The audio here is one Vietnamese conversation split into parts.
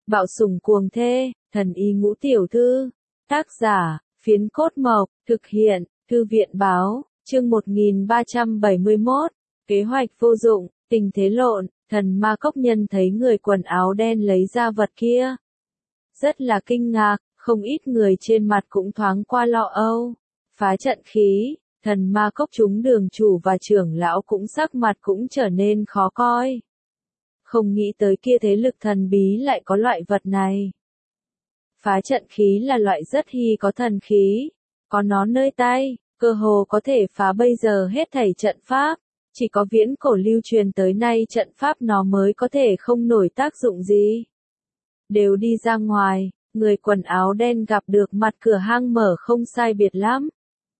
Bạo sủng cuồng thê, thần y ngũ tiểu thư. Tác giả, Phiến Cốt Mộc, thực hiện, Thư viện báo, chương 1371, kế hoạch vô dụng, tình thế lộn, thần ma cốc nhân thấy người quần áo đen lấy ra vật kia. Rất là kinh ngạc, không ít người trên mặt cũng thoáng qua lo âu. Phá trận khí, thần ma cốc chúng đường chủ và trưởng lão cũng sắc mặt cũng trở nên khó coi. Không nghĩ tới kia thế lực thần bí lại có loại vật này. Phá trận khí là loại rất hy có thần khí, có nó nơi tay, cơ hồ có thể phá bây giờ hết thảy trận pháp, chỉ có viễn cổ lưu truyền tới nay trận pháp nó mới có thể không nổi tác dụng gì. Đều đi ra ngoài, người quần áo đen gặp được mặt cửa hang mở không sai biệt lắm.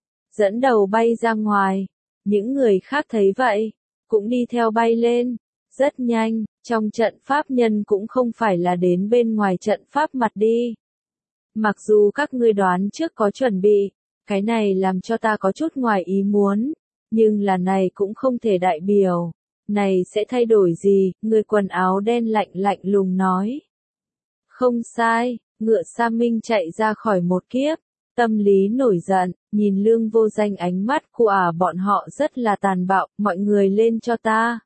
Dẫn đầu bay ra ngoài, những người khác thấy vậy, cũng đi theo bay lên, rất nhanh, trong trận pháp nhân cũng không phải là đến bên ngoài trận pháp mặt đi. Mặc dù các ngươi đoán trước có chuẩn bị, cái này làm cho ta có chút ngoài ý muốn, nhưng là này cũng không thể đại biểu, này sẽ thay đổi gì, người quần áo đen lạnh lạnh lùng nói. Không sai, ngựa Sa Minh chạy ra khỏi một kiếp, tâm lý nổi giận, nhìn Lương Vô Danh ánh mắt của bọn họ rất là tàn bạo, mọi người lên cho ta.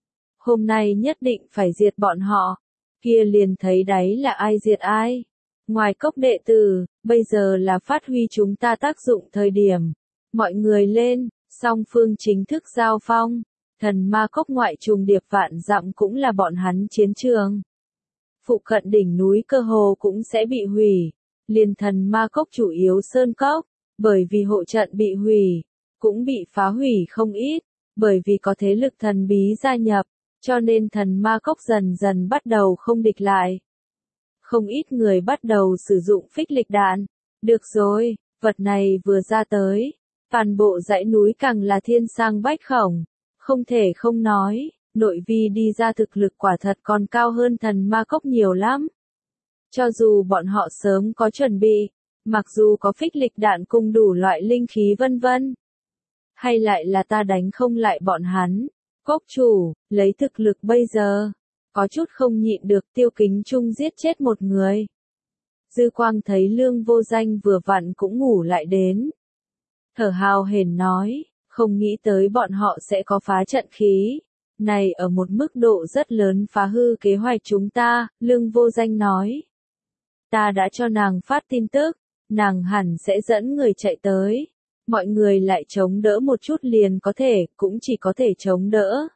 Hôm nay nhất định phải diệt bọn họ, kia liền thấy đấy là ai diệt ai. Ngoài cốc đệ tử, bây giờ là phát huy chúng ta tác dụng thời điểm. Mọi người lên, song phương chính thức giao phong, thần ma cốc ngoại trùng điệp vạn dặm cũng là bọn hắn chiến trường. Phụ cận đỉnh núi cơ hồ cũng sẽ bị hủy, liền thần ma cốc chủ yếu sơn cốc, bởi vì hộ trận bị hủy, cũng bị phá hủy không ít, bởi vì có thế lực thần bí gia nhập, cho nên thần ma cốc dần dần bắt đầu không địch lại. Không ít người bắt đầu sử dụng phích lịch đạn. Được rồi, vật này vừa ra tới, toàn bộ dãy núi càng là thiên sang bách khổng. Không thể không nói, nội vi đi ra thực lực quả thật còn cao hơn thần ma cốc nhiều lắm. Cho dù bọn họ sớm có chuẩn bị, mặc dù có phích lịch đạn cùng đủ loại linh khí vân vân. Hay lại là ta đánh không lại bọn hắn, cốc chủ, lấy thực lực bây giờ. Có chút không nhịn được Tiêu Kính Trung giết chết một người. Dư Quang thấy Lương Vô Danh vừa vặn cũng ngủ lại đến. Thở hào hển nói, không nghĩ tới bọn họ sẽ có phá trận khí. Này ở một mức độ rất lớn phá hư kế hoạch chúng ta, Lương Vô Danh nói. Ta đã cho nàng phát tin tức, nàng hẳn sẽ dẫn người chạy tới. Mọi người lại chống đỡ một chút liền có thể, cũng chỉ có thể chống đỡ.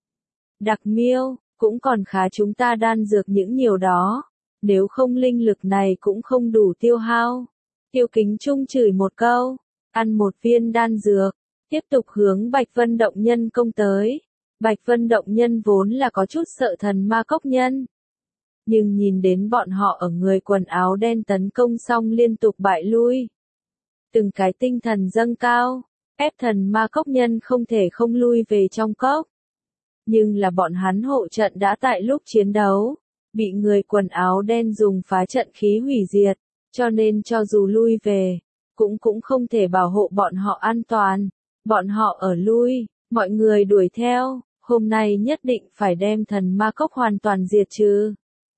Đặc Miêu. Cũng còn khá chúng ta đan dược những nhiều đó, nếu không linh lực này cũng không đủ tiêu hao. Tiêu Kính Trung chửi một câu, ăn một viên đan dược, tiếp tục hướng Bạch Vân Động Nhân công tới. Bạch Vân Động Nhân vốn là có chút sợ thần ma cốc nhân. Nhưng nhìn đến bọn họ ở người quần áo đen tấn công xong liên tục bại lui. Từng cái tinh thần dâng cao, ép thần ma cốc nhân không thể không lui về trong cốc. Nhưng là bọn hắn hộ trận đã tại lúc chiến đấu, bị người quần áo đen dùng phá trận khí hủy diệt, cho nên cho dù lui về, cũng không thể bảo hộ bọn họ an toàn. Bọn họ ở lui, mọi người đuổi theo, hôm nay nhất định phải đem thần ma cốc hoàn toàn diệt trừ.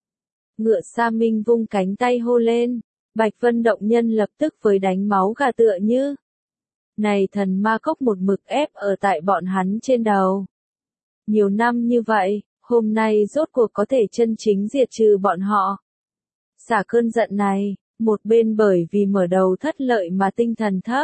Ngựa Sa Minh vung cánh tay hô lên, Bạch Vân Động Nhân lập tức với đánh máu gà tựa như. Này thần ma cốc một mực ép ở tại bọn hắn trên đầu. Nhiều năm như vậy, hôm nay rốt cuộc có thể chân chính diệt trừ bọn họ. Xả cơn giận này, một bên bởi vì mở đầu thất lợi mà tinh thần thấp.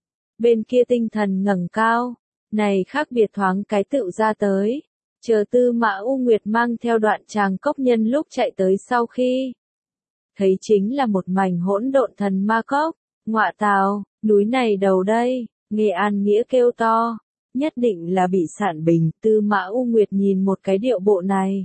Bên kia tinh thần ngẩng cao, này khác biệt thoáng cái tựu ra tới. Chờ Tư Mã U Nguyệt mang theo đoạn tràng cốc nhân lúc chạy tới sau khi. Thấy chính là một mảnh hỗn độn thần ma cốc, ngọa tào, núi này đầu đây, Nghe An Nghĩa kêu to. Nhất định là bị sạn bình, Tư Mã U Nguyệt nhìn một cái điệu bộ này.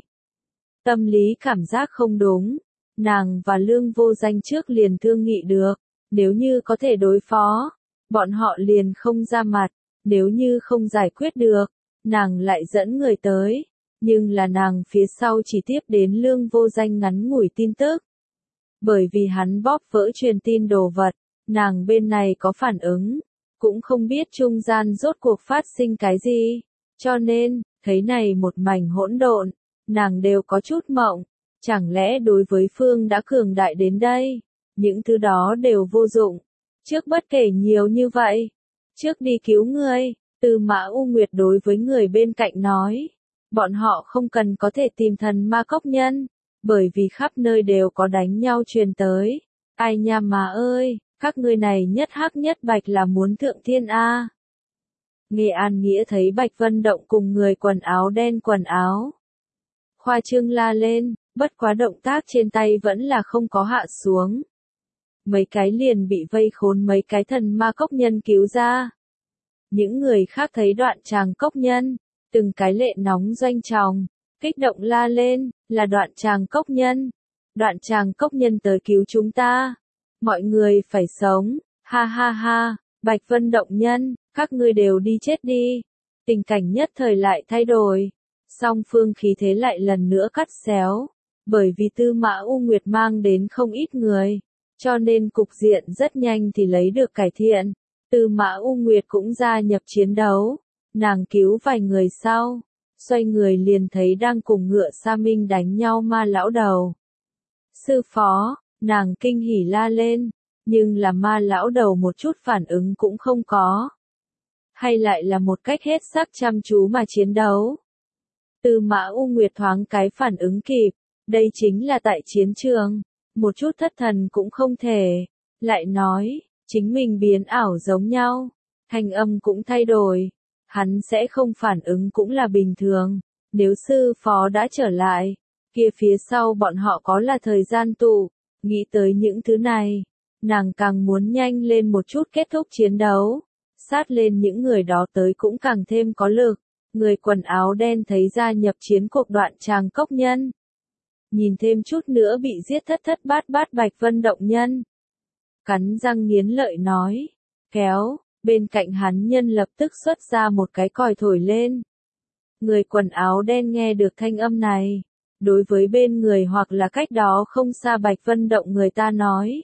Tâm lý cảm giác không đúng, nàng và Lương Vô Danh trước liền thương nghị được, nếu như có thể đối phó, bọn họ liền không ra mặt, nếu như không giải quyết được, nàng lại dẫn người tới, nhưng là nàng phía sau chỉ tiếp đến Lương Vô Danh ngắn ngủi tin tức. Bởi vì hắn bóp vỡ truyền tin đồ vật, nàng bên này có phản ứng. Cũng không biết trung gian rốt cuộc phát sinh cái gì, cho nên, thấy này một mảnh hỗn độn, nàng đều có chút mộng, Chẳng lẽ đối với phương đã cường đại đến đây, những thứ đó đều vô dụng. Trước bất kể nhiều như vậy, trước đi cứu ngươi, Tư Mã U Nguyệt đối với người bên cạnh nói. Bọn họ không cần có thể tìm thần ma cốc nhân, bởi vì khắp nơi đều có đánh nhau truyền tới. Ai nha mà ơi, các ngươi này nhất hắc nhất bạch là muốn thượng thiên a. Nghe An Nghĩa thấy Bạch Vân Động cùng người quần áo đen quần áo khoa trương la lên, bất quá động tác trên tay vẫn là không có hạ xuống. Mấy cái liền bị vây khốn mấy cái thần ma cốc nhân cứu ra. Những người khác thấy đoạn tràng cốc nhân, từng cái lệ nóng doanh tròng, kích động la lên, là đoạn tràng cốc nhân. Đoạn tràng cốc nhân tới cứu chúng ta. Mọi người phải sống, ha ha ha, Bạch Vân Động nhân, các ngươi đều đi chết đi. Tình cảnh nhất thời lại thay đổi. Song phương khí thế lại lần nữa cắt xéo. Bởi vì Tư Mã U Nguyệt mang đến không ít người. Cho nên cục diện rất nhanh thì lấy được cải thiện. Tư Mã U Nguyệt cũng gia nhập chiến đấu. Nàng cứu vài người sau. Xoay người liền thấy đang cùng Ngựa Sa Minh đánh nhau Ma lão đầu. Sư phó, nàng kinh hỉ la lên. Nhưng là Ma lão đầu một chút phản ứng cũng không có. Hay lại là một cách hết sức chăm chú mà chiến đấu. Tư Mã U Nguyệt thoáng cái phản ứng kịp. Đây chính là tại chiến trường. Một chút thất thần cũng không thể. Lại nói, chính mình biến ảo giống nhau. Thanh âm cũng thay đổi. Hắn sẽ không phản ứng cũng là bình thường. Nếu sư phó đã trở lại, kia phía sau bọn họ có là thời gian tụ. Nghĩ tới những thứ này, nàng càng muốn nhanh lên một chút kết thúc chiến đấu. Sát lên những người đó tới cũng càng thêm có lực. Người quần áo đen thấy gia nhập chiến cuộc đoạn tràng cốc nhân. Nhìn thêm chút nữa bị giết thất thất bát bát Bạch Vân Động nhân. Cắn răng nghiến lợi nói. Kéo, bên cạnh hắn nhân lập tức xuất ra một cái còi thổi lên. Người quần áo đen nghe được thanh âm này. Đối với bên người hoặc là cách đó không xa Bạch Vân Động người ta nói.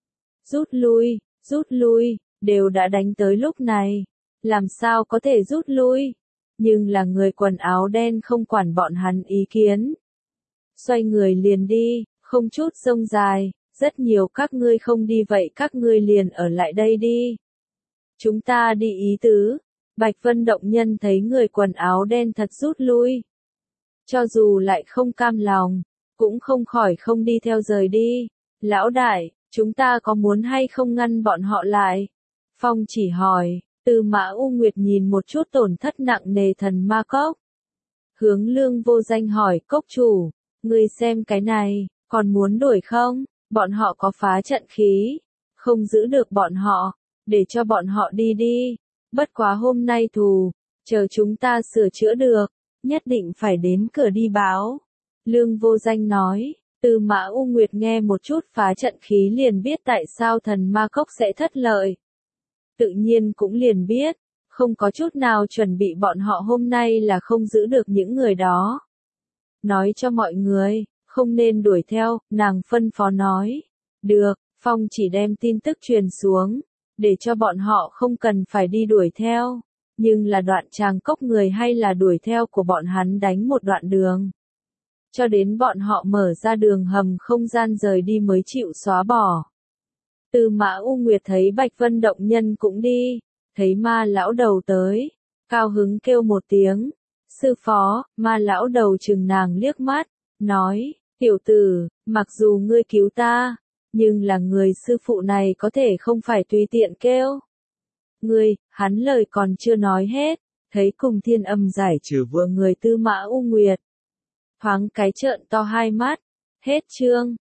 Rút lui, đều đã đánh tới lúc này. Làm sao có thể rút lui? Nhưng là người quần áo đen không quản bọn hắn ý kiến. Xoay người liền đi, không chút rông dài, rất nhiều các ngươi không đi vậy các ngươi liền ở lại đây đi. Chúng ta đi ý tứ. Bạch Vân Động nhân thấy người quần áo đen thật rút lui. Cho dù lại không cam lòng, cũng không khỏi không đi theo rời đi. Lão đại, chúng ta có muốn hay không ngăn bọn họ lại? Phong chỉ hỏi. Tư Mã U Nguyệt nhìn một chút tổn thất nặng nề thần ma cốc. Hướng Lương Vô Danh hỏi cốc chủ, ngươi xem cái này, còn muốn đuổi không? Bọn họ có phá trận khí, không giữ được bọn họ, để cho bọn họ đi đi. Bất quá hôm nay thù, chờ chúng ta sửa chữa được, nhất định phải đến cửa đi báo. Lương Vô Danh nói, Tư Mã U Nguyệt nghe một chút phá trận khí liền biết tại sao thần ma cốc sẽ thất lợi. Tự nhiên cũng liền biết, không có chút nào chuẩn bị bọn họ hôm nay là không giữ được những người đó. Nói cho mọi người, không nên đuổi theo, nàng phân phó nói. Được, Phong chỉ đem tin tức truyền xuống, để cho bọn họ không cần phải đi đuổi theo. Nhưng là đoạn tràng cốc người hay là đuổi theo của bọn hắn đánh một đoạn đường. Cho đến bọn họ mở ra đường hầm không gian rời đi mới chịu xóa bỏ. Tư Mã U Nguyệt thấy Bạch Vân Động nhân cũng đi, thấy Ma lão đầu tới, cao hứng kêu một tiếng. Sư phó, Ma lão đầu chừng nàng liếc mắt, nói, tiểu tử, mặc dù ngươi cứu ta, nhưng là người sư phụ này có thể không phải tùy tiện kêu. Ngươi, hắn lời còn chưa nói hết, thấy cùng Thiên Âm giải trừ vừa người Tư Mã U Nguyệt. Thoáng cái trợn to hai mắt, hết chương.